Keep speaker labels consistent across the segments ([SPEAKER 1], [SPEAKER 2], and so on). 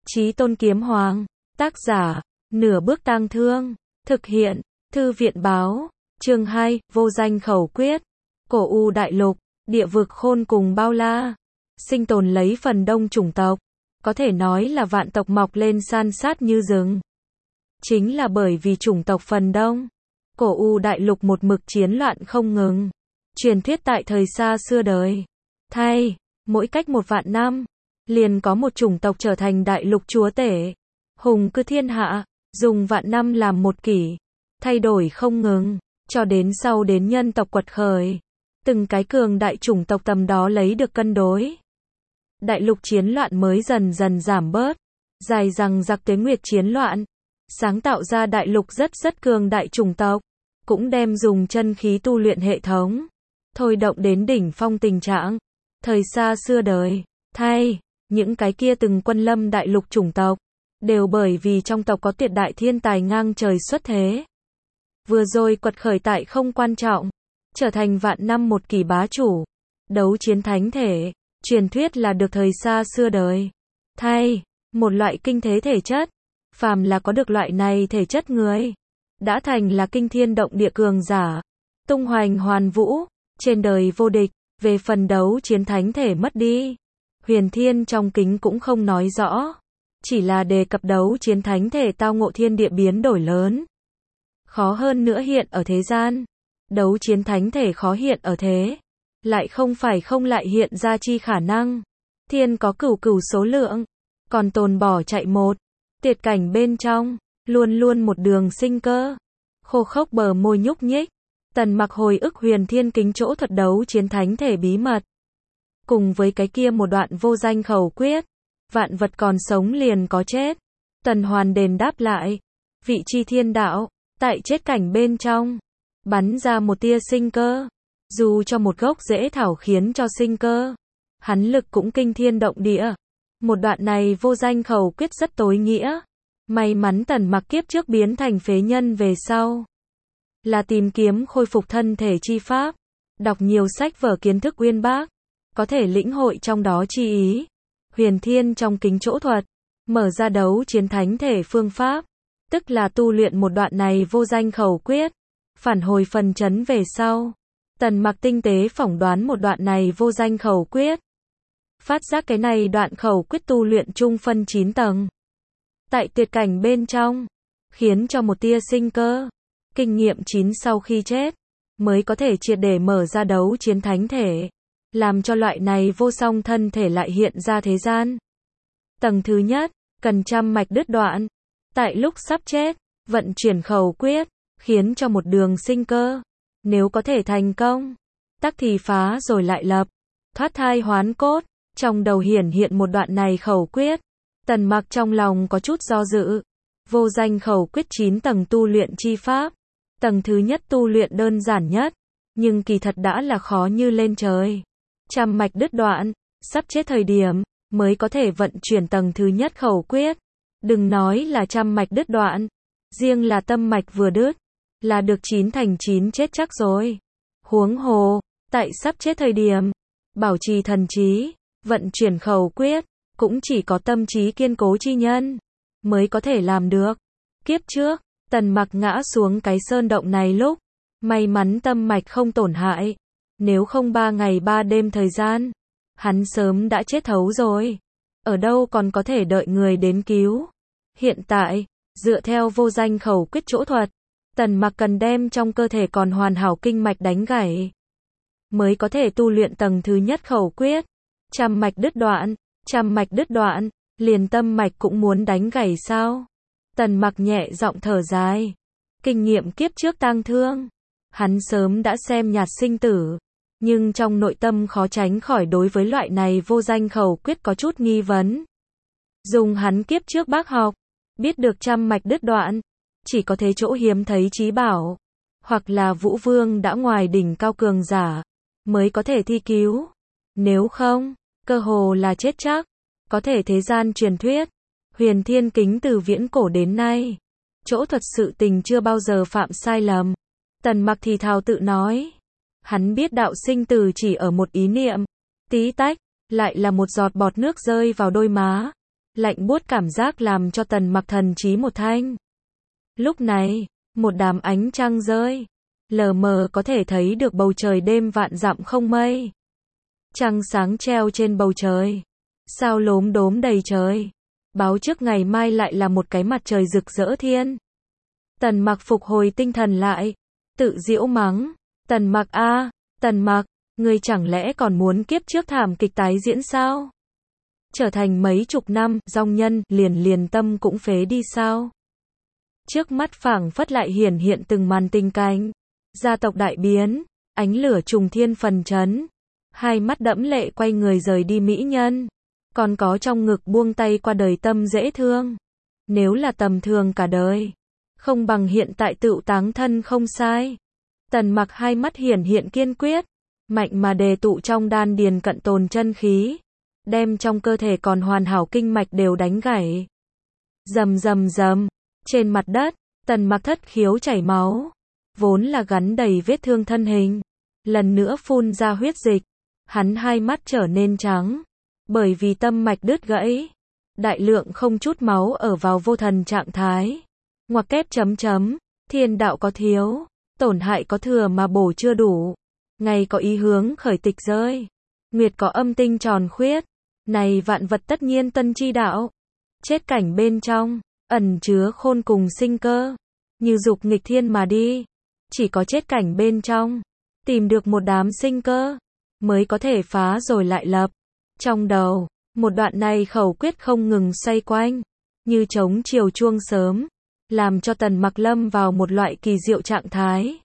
[SPEAKER 1] Chí Tôn Kiếm Hoàng. Tác giả, Nửa Bước Tang Thương. Thực hiện, Thư viện Báo. Chương 2, Vô Danh Khẩu Quyết. Cổ U Đại Lục, địa vực khôn cùng bao la. Sinh tồn lấy phần đông chủng tộc. Có thể nói là vạn tộc mọc lên san sát như rừng. Chính là bởi vì chủng tộc phần đông, Cổ U Đại Lục một mực chiến loạn không ngừng. Truyền thuyết tại thời xa xưa đời. Thay, mỗi cách 1.000 năm, liền có một chủng tộc trở thành đại lục chúa tể. Hùng cư thiên hạ, dùng vạn năm làm một kỷ. Thay đổi không ngừng, cho đến sau đến nhân tộc quật khởi. Từng cái cường đại chủng tộc tầm đó lấy được cân đối. Đại lục chiến loạn mới dần dần giảm bớt. Dài rằng giặc tuế nguyệt chiến loạn. Sáng tạo ra đại lục rất cường đại chủng tộc. Cũng đem dùng chân khí tu luyện hệ thống. Thôi động đến đỉnh phong tình trạng. Thời xa xưa đời. Thay, những cái kia từng quân lâm đại lục chủng tộc. Đều bởi vì trong tộc có tuyệt đại thiên tài ngang trời xuất thế. Vừa rồi quật khởi tại không quan trọng. Trở thành vạn năm một kỷ bá chủ. Đấu chiến thánh thể. Truyền thuyết là được thời xa xưa đời. Thay, một loại kinh thế thể chất. Phàm là có được loại này thể chất người. Đã thành là kinh thiên động địa cường giả. Tung hoành hoàn vũ. Trên đời vô địch. Về phần đấu chiến thánh thể mất đi. Huyền Thiên trong kính cũng không nói rõ. Chỉ là đề cập đấu chiến thánh thể tao ngộ thiên địa biến đổi lớn. Khó hơn nữa hiện ở thế gian. Đấu chiến thánh thể khó hiện ở thế. Lại không phải không lại hiện ra chi khả năng. Thiên có cửu số lượng. Còn tồn bỏ chạy một. Tuyệt cảnh bên trong. Luôn luôn một đường sinh cơ. Khô khốc bờ môi nhúc nhích. Tần Mặc hồi ức Huyền Thiên kính chỗ thuật đấu chiến thánh thể bí mật. Cùng với cái kia một đoạn vô danh khẩu quyết. Vạn vật còn sống liền có chết. Tần Hoàn đền đáp lại. Vị chi thiên đạo. Tại chết cảnh bên trong. Bắn ra một tia sinh cơ. Dù cho một gốc rễ thảo khiến cho sinh cơ. Hắn lực cũng kinh thiên động địa. Một đoạn này vô danh khẩu quyết rất tối nghĩa. May mắn Tần Mặc kiếp trước biến thành phế nhân về sau. Là tìm kiếm khôi phục thân thể chi pháp. Đọc nhiều sách vở kiến thức uyên bác. Có thể lĩnh hội trong đó chi ý. Huyền Thiên trong kính chỗ thuật. Mở ra đấu chiến thánh thể phương pháp. Tức là tu luyện một đoạn này vô danh khẩu quyết. Phản hồi phần chấn về sau. Tần Mặc tinh tế phỏng đoán một đoạn này vô danh khẩu quyết. Phát giác cái này đoạn khẩu quyết tu luyện chung phân 9 tầng. Tại tuyệt cảnh bên trong. Khiến cho một tia sinh cơ. Kinh nghiệm 9 sau khi chết. Mới có thể triệt để mở ra đấu chiến thánh thể. Làm cho loại này vô song thân thể lại hiện ra thế gian. Tầng thứ nhất. Cần trăm mạch đứt đoạn. Tại lúc sắp chết. Vận chuyển khẩu quyết. Khiến cho một đường sinh cơ. Nếu có thể thành công. Tắc thì phá rồi lại lập. Thoát thai hoán cốt. Trong đầu hiện một đoạn này khẩu quyết. Tần Mặc trong lòng có chút do dự. Vô danh khẩu quyết 9 tầng tu luyện chi pháp. Tầng thứ nhất tu luyện đơn giản nhất. Nhưng kỳ thật đã là khó như lên trời. Trăm mạch đứt đoạn. Sắp chết thời điểm. Mới có thể vận chuyển tầng thứ nhất khẩu quyết. Đừng nói là trăm mạch đứt đoạn. Riêng là tâm mạch vừa đứt. Là được 9 thành 9 chết chắc rồi. Huống hồ. Tại sắp chết thời điểm. Bảo trì thần trí. Vận chuyển khẩu quyết. Cũng chỉ có tâm trí kiên cố chi nhân. Mới có thể làm được. Kiếp trước. Tần Mặc ngã xuống cái sơn động này lúc. May mắn tâm mạch không tổn hại. Nếu không 3 ngày 3 đêm thời gian. Hắn sớm đã chết thấu rồi. Ở đâu còn có thể đợi người đến cứu. Hiện tại. Dựa theo vô danh khẩu quyết chỗ thuật. Tần Mặc cần đem trong cơ thể còn hoàn hảo kinh mạch đánh gãy. Mới có thể tu luyện tầng thứ nhất khẩu quyết. Trăm mạch đứt đoạn. Trăm mạch đứt đoạn. Liền tâm mạch cũng muốn đánh gãy sao? Tần Mặc nhẹ giọng thở dài. Kinh nghiệm kiếp trước tang thương. Hắn sớm đã xem nhạt sinh tử. Nhưng trong nội tâm khó tránh khỏi đối với loại này vô danh khẩu quyết có chút nghi vấn. Dùng hắn kiếp trước bác học. Biết được trăm mạch đứt đoạn. Chỉ có thế chỗ hiếm thấy chí bảo. Hoặc là Vũ Vương đã ngoài đỉnh cao cường giả. Mới có thể thi cứu. Nếu không, cơ hồ là chết chắc. Có thể thế gian truyền thuyết. Huyền Thiên kính từ viễn cổ đến nay. Chỗ thuật sự tình chưa bao giờ phạm sai lầm. Tần Mặc thì thào tự nói. Hắn biết đạo sinh tử chỉ ở một ý niệm. Tí tách. Lại là một giọt bọt nước rơi vào đôi má. Lạnh buốt cảm giác làm cho Tần Mặc thần trí một thanh. Lúc này, một đám ánh trăng rơi, lờ mờ có thể thấy được bầu trời đêm vạn dặm không mây. Trăng sáng treo trên bầu trời, sao lốm đốm đầy trời, báo trước ngày mai lại là một cái mặt trời rực rỡ thiên. Tần Mặc phục hồi tinh thần lại, tự giễu mắng, Tần Mặc a, Tần Mặc, ngươi chẳng lẽ còn muốn kiếp trước thảm kịch tái diễn sao? Trở thành mấy chục năm, dong nhân, liền tâm cũng phế đi sao? Trước mắt phảng phất lại hiển hiện từng màn tình cảnh. Gia tộc đại biến, ánh lửa trùng thiên phần chấn. Hai mắt đẫm lệ quay người rời đi mỹ nhân. Còn có trong ngực buông tay qua đời tâm dễ thương. Nếu là tầm thường cả đời, không bằng hiện tại tựu táng thân không sai. Tần Mặc hai mắt hiển hiện kiên quyết, mạnh mà đề tụ trong đan điền cận tồn chân khí, đem trong cơ thể còn hoàn hảo kinh mạch đều đánh gãy. Rầm rầm rầm, trên mặt đất, Tần Mặc thất khiếu chảy máu, vốn là gắn đầy vết thương thân hình, lần nữa phun ra huyết dịch, hắn hai mắt trở nên trắng, bởi vì tâm mạch đứt gãy, đại lượng không chút máu ở vào vô thần trạng thái. Ngoặc kép chấm chấm, thiên đạo có thiếu, tổn hại có thừa mà bổ chưa đủ, ngày có ý hướng khởi tịch rơi, nguyệt có âm tinh tròn khuyết, này vạn vật tất nhiên tân chi đạo, chết cảnh bên trong, ẩn chứa khôn cùng sinh cơ, như dục nghịch thiên mà đi, chỉ có chết cảnh bên trong, tìm được một đám sinh cơ, mới có thể phá rồi lại lập. Trong đầu, một đoạn này khẩu quyết không ngừng xoay quanh, như trống chiều chuông sớm, làm cho Tần Mặc lâm vào một loại kỳ diệu trạng thái.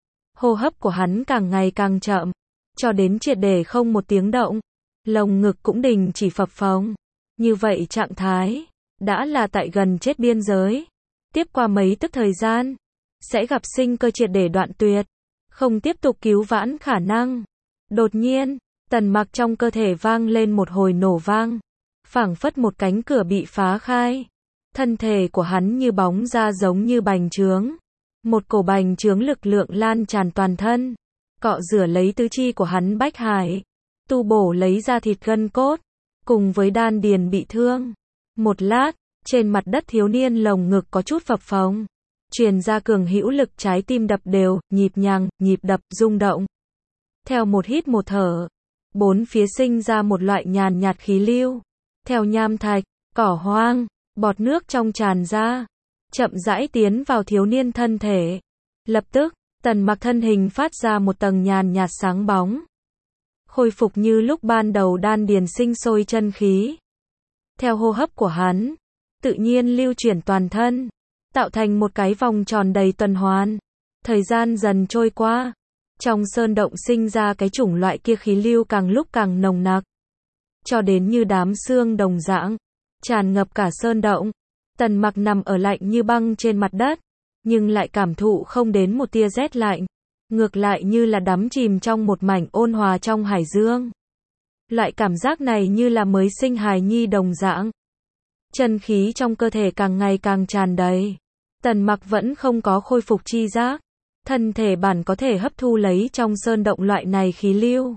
[SPEAKER 1] Hô hấp của hắn càng ngày càng chậm, cho đến triệt để không một tiếng động, lồng ngực cũng đình chỉ phập phồng. Như vậy trạng thái, đã là tại gần chết biên giới. Tiếp qua mấy tức thời gian, sẽ gặp sinh cơ triệt để đoạn tuyệt, không tiếp tục cứu vãn khả năng. Đột nhiên, Tần Mặc trong cơ thể vang lên một hồi nổ vang, phảng phất một cánh cửa bị phá khai. Thân thể của hắn như bóng ra giống như bành trướng. Một cổ bành trướng lực lượng lan tràn toàn thân, cọ rửa lấy tứ chi của hắn bách hải, tu bổ lấy ra thịt gân cốt, cùng với đan điền bị thương. Một lát, trên mặt đất thiếu niên lồng ngực có chút phập phồng, truyền ra cường hữu lực, trái tim đập đều, nhịp nhàng, nhịp đập, rung động. Theo một hít một thở, bốn phía sinh ra một loại nhàn nhạt khí lưu. Theo nham thạch, cỏ hoang, bọt nước trong tràn ra, chậm rãi tiến vào thiếu niên thân thể. Lập tức, Tần Mặc thân hình phát ra một tầng nhàn nhạt sáng bóng. Khôi phục như lúc ban đầu đan điền sinh sôi chân khí. Theo hô hấp của hắn, tự nhiên lưu chuyển toàn thân, tạo thành một cái vòng tròn đầy tuần hoàn. Thời gian dần trôi qua, trong sơn động sinh ra cái chủng loại kia khí lưu càng lúc càng nồng nặc, cho đến như đám sương đồng dạng, tràn ngập cả sơn động. Tần Mặc nằm ở lạnh như băng trên mặt đất, nhưng lại cảm thụ không đến một tia rét lạnh, ngược lại như là đắm chìm trong một mảnh ôn hòa trong hải dương. Loại cảm giác này như là mới sinh hài nhi đồng dạng. Chân khí trong cơ thể càng ngày càng tràn đầy. Tần Mặc vẫn không có khôi phục chi giác, thân thể bản có thể hấp thu lấy trong sơn động loại này khí lưu,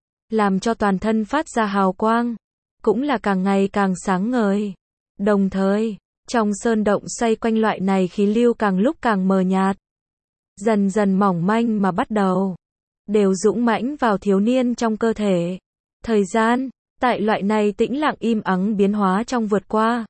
[SPEAKER 1] làm cho toàn thân phát ra hào quang, cũng là càng ngày càng sáng ngời. Đồng thời, trong sơn động xoay quanh loại này khí lưu càng lúc càng mờ nhạt, dần dần mỏng manh mà bắt đầu, đều dũng mãnh vào thiếu niên trong cơ thể. Thời gian, tại loại này tĩnh lặng im ắng biến hóa trong vượt qua.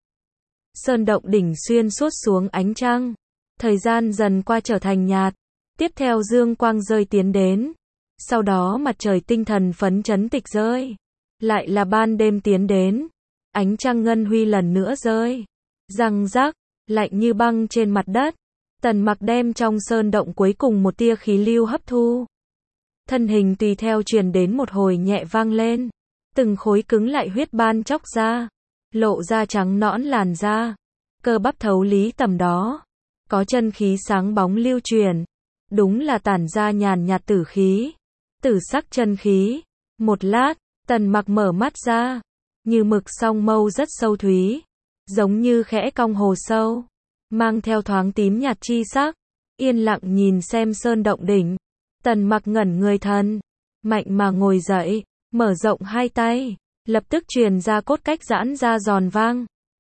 [SPEAKER 1] Sơn động đỉnh xuyên suốt xuống ánh trăng, thời gian dần qua trở thành nhạt, tiếp theo dương quang rơi tiến đến, sau đó mặt trời tinh thần phấn chấn tịch rơi, lại là ban đêm tiến đến, ánh trăng ngân huy lần nữa rơi, răng rắc, lạnh như băng trên mặt đất. Tần Mặc đem trong sơn động cuối cùng một tia khí lưu hấp thu. Thân hình tùy theo truyền đến một hồi nhẹ vang lên, từng khối cứng lại huyết ban chóc ra, lộ ra trắng nõn làn da, cơ bắp thấu lý tầm đó, có chân khí sáng bóng lưu truyền, đúng là tản ra nhàn nhạt tử khí, tử sắc chân khí. Một lát, Tần Mặc mở mắt ra, như mực song mâu rất sâu thúy, giống như khẽ cong hồ sâu, mang theo thoáng tím nhạt chi sắc, yên lặng nhìn xem sơn động đỉnh. Tần Mặc ngẩn người thân, mạnh mà ngồi dậy, mở rộng hai tay, lập tức truyền ra cốt cách giãn ra giòn vang.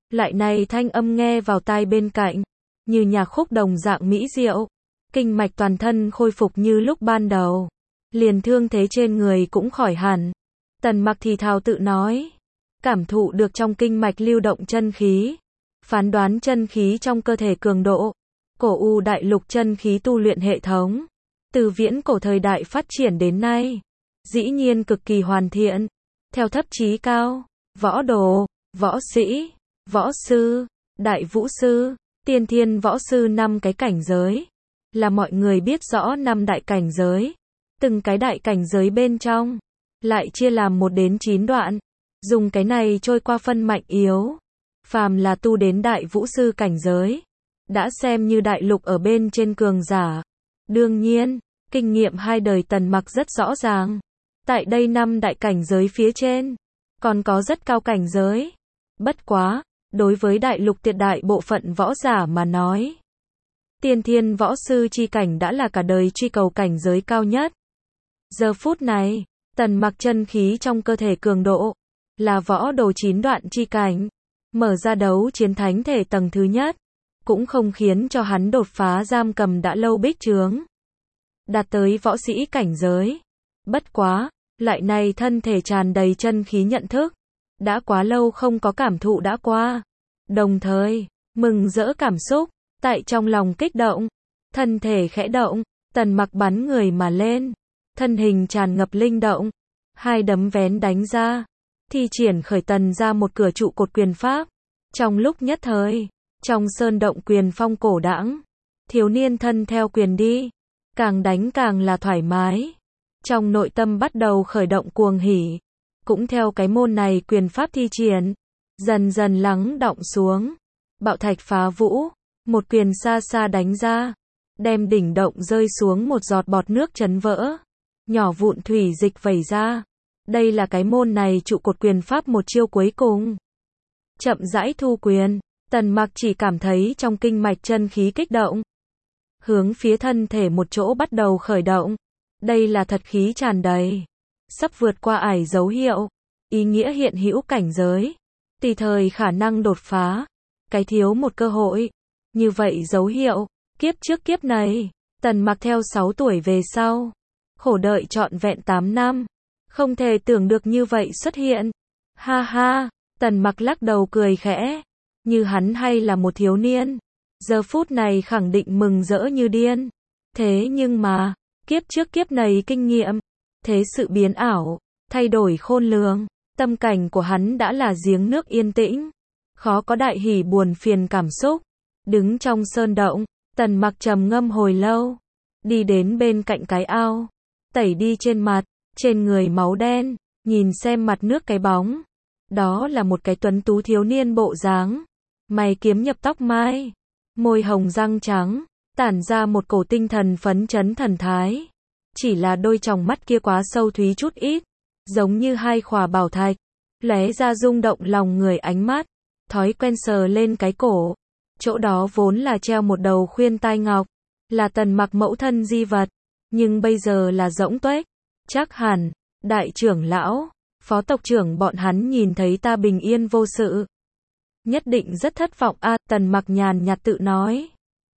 [SPEAKER 1] Lại này thanh âm nghe vào tai bên cạnh, như nhạc khúc đồng dạng mỹ diệu. Kinh mạch toàn thân khôi phục như lúc ban đầu. Liền thương thế trên người cũng khỏi hẳn. Tần Mặc thì thào tự nói. Cảm thụ được trong kinh mạch lưu động chân khí. Phán đoán chân khí trong cơ thể cường độ. Cổ U đại lục chân khí tu luyện hệ thống. Từ viễn cổ thời đại phát triển đến nay. Dĩ nhiên cực kỳ hoàn thiện. Theo thấp chí cao. Võ đồ, võ sĩ, võ sư, đại vũ sư, tiên thiên võ sư 5 cái cảnh giới. Là mọi người biết rõ 5 đại cảnh giới. Từng cái đại cảnh giới bên trong. Lại chia làm 1 đến 9 đoạn. Dùng cái này trôi qua phân mạnh yếu. Phàm là tu đến đại vũ sư cảnh giới. Đã xem như đại lục ở bên trên cường giả. Đương nhiên, kinh nghiệm 2 đời Tần Mặc rất rõ ràng. Tại đây 5 đại cảnh giới phía trên. Còn có rất cao cảnh giới. Bất quá, đối với đại lục tuyệt đại bộ phận võ giả mà nói. Tiên thiên võ sư chi cảnh đã là cả đời truy cầu cảnh giới cao nhất. Giờ phút này, Tần Mặc chân khí trong cơ thể cường độ. Là võ đồ 9 đoạn chi cảnh. Mở ra đấu chiến thánh thể tầng thứ nhất. Cũng không khiến cho hắn đột phá giam cầm đã lâu bích chướng. Đạt tới võ sĩ cảnh giới. Bất quá, lại này thân thể tràn đầy chân khí nhận thức. Đã quá lâu không có cảm thụ đã qua. Đồng thời, mừng rỡ cảm xúc. Tại trong lòng kích động. Thân thể khẽ động. Tần Mặc bắn người mà lên. Thân hình tràn ngập linh động. 2 đấm vén đánh ra. Thi triển khởi tần ra một cửa trụ cột quyền pháp. Trong lúc nhất thời. Trong sơn động quyền phong cổ đãng. Thiếu niên thân theo quyền đi. Càng đánh càng là thoải mái. Trong nội tâm bắt đầu khởi động cuồng hỉ. Cũng theo cái môn này quyền pháp thi triển. Dần dần lắng đọng xuống. Bạo thạch phá vũ. Một quyền xa xa đánh ra. Đem đỉnh động rơi xuống một giọt bọt nước chấn vỡ. Nhỏ vụn thủy dịch vẩy ra. Đây là cái môn này trụ cột quyền pháp một chiêu cuối cùng. Chậm rãi thu quyền. Tần Mặc chỉ cảm thấy trong kinh mạch chân khí kích động. Hướng phía thân thể một chỗ bắt đầu khởi động. Đây là thật khí tràn đầy. Sắp vượt qua ải dấu hiệu. Ý nghĩa hiện hữu cảnh giới. Tùy thời khả năng đột phá. Cái thiếu một cơ hội. Như vậy dấu hiệu. Kiếp trước kiếp này. Tần Mặc theo 6 tuổi về sau. Khổ đợi trọn vẹn 8 năm. Không thể tưởng được như vậy xuất hiện. Ha ha. Tần Mặc lắc đầu cười khẽ. Như hắn hay là một thiếu niên. Giờ phút này khẳng định mừng rỡ như điên. Thế nhưng mà. Kiếp trước kiếp này kinh nghiệm. Thế sự biến ảo. Thay đổi khôn lường. Tâm cảnh của hắn đã là giếng nước yên tĩnh. Khó có đại hỉ buồn phiền cảm xúc. Đứng trong sơn động. Tần Mặc trầm ngâm hồi lâu. Đi đến bên cạnh cái ao. Tẩy đi trên mặt. Trên người máu đen. Nhìn xem mặt nước cái bóng. Đó là một cái tuấn tú thiếu niên bộ dáng. Mày kiếm nhập tóc mai. Môi hồng răng trắng. Tản ra một cổ tinh thần phấn chấn thần thái. Chỉ là đôi tròng mắt kia quá sâu thúy chút ít. Giống như 2 khỏa bảo thạch. Lóe ra rung động lòng người ánh mắt. Thói quen sờ lên cái cổ. Chỗ đó vốn là treo một đầu khuyên tai ngọc. Là Tần Mặc mẫu thân di vật. Nhưng bây giờ là rỗng tuếch. Chắc hẳn, đại trưởng lão, phó tộc trưởng bọn hắn nhìn thấy ta bình yên vô sự. Nhất định rất thất vọng a. Tần Mặc nhàn nhạt tự nói.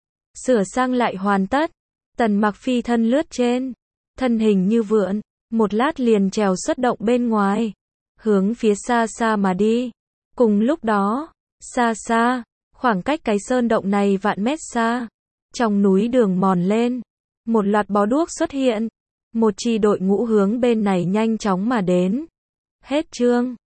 [SPEAKER 1] Sửa sang lại hoàn tất. Tần Mặc phi thân lướt trên. Thân hình như vượn. Một lát liền trèo xuất động bên ngoài. Hướng phía xa xa mà đi. Cùng lúc đó, xa xa, khoảng cách cái sơn động này vạn mét xa. Trong núi đường mòn lên. Một loạt bó đuốc xuất hiện. Một chi đội ngũ hướng bên này nhanh chóng mà đến. Hết chương.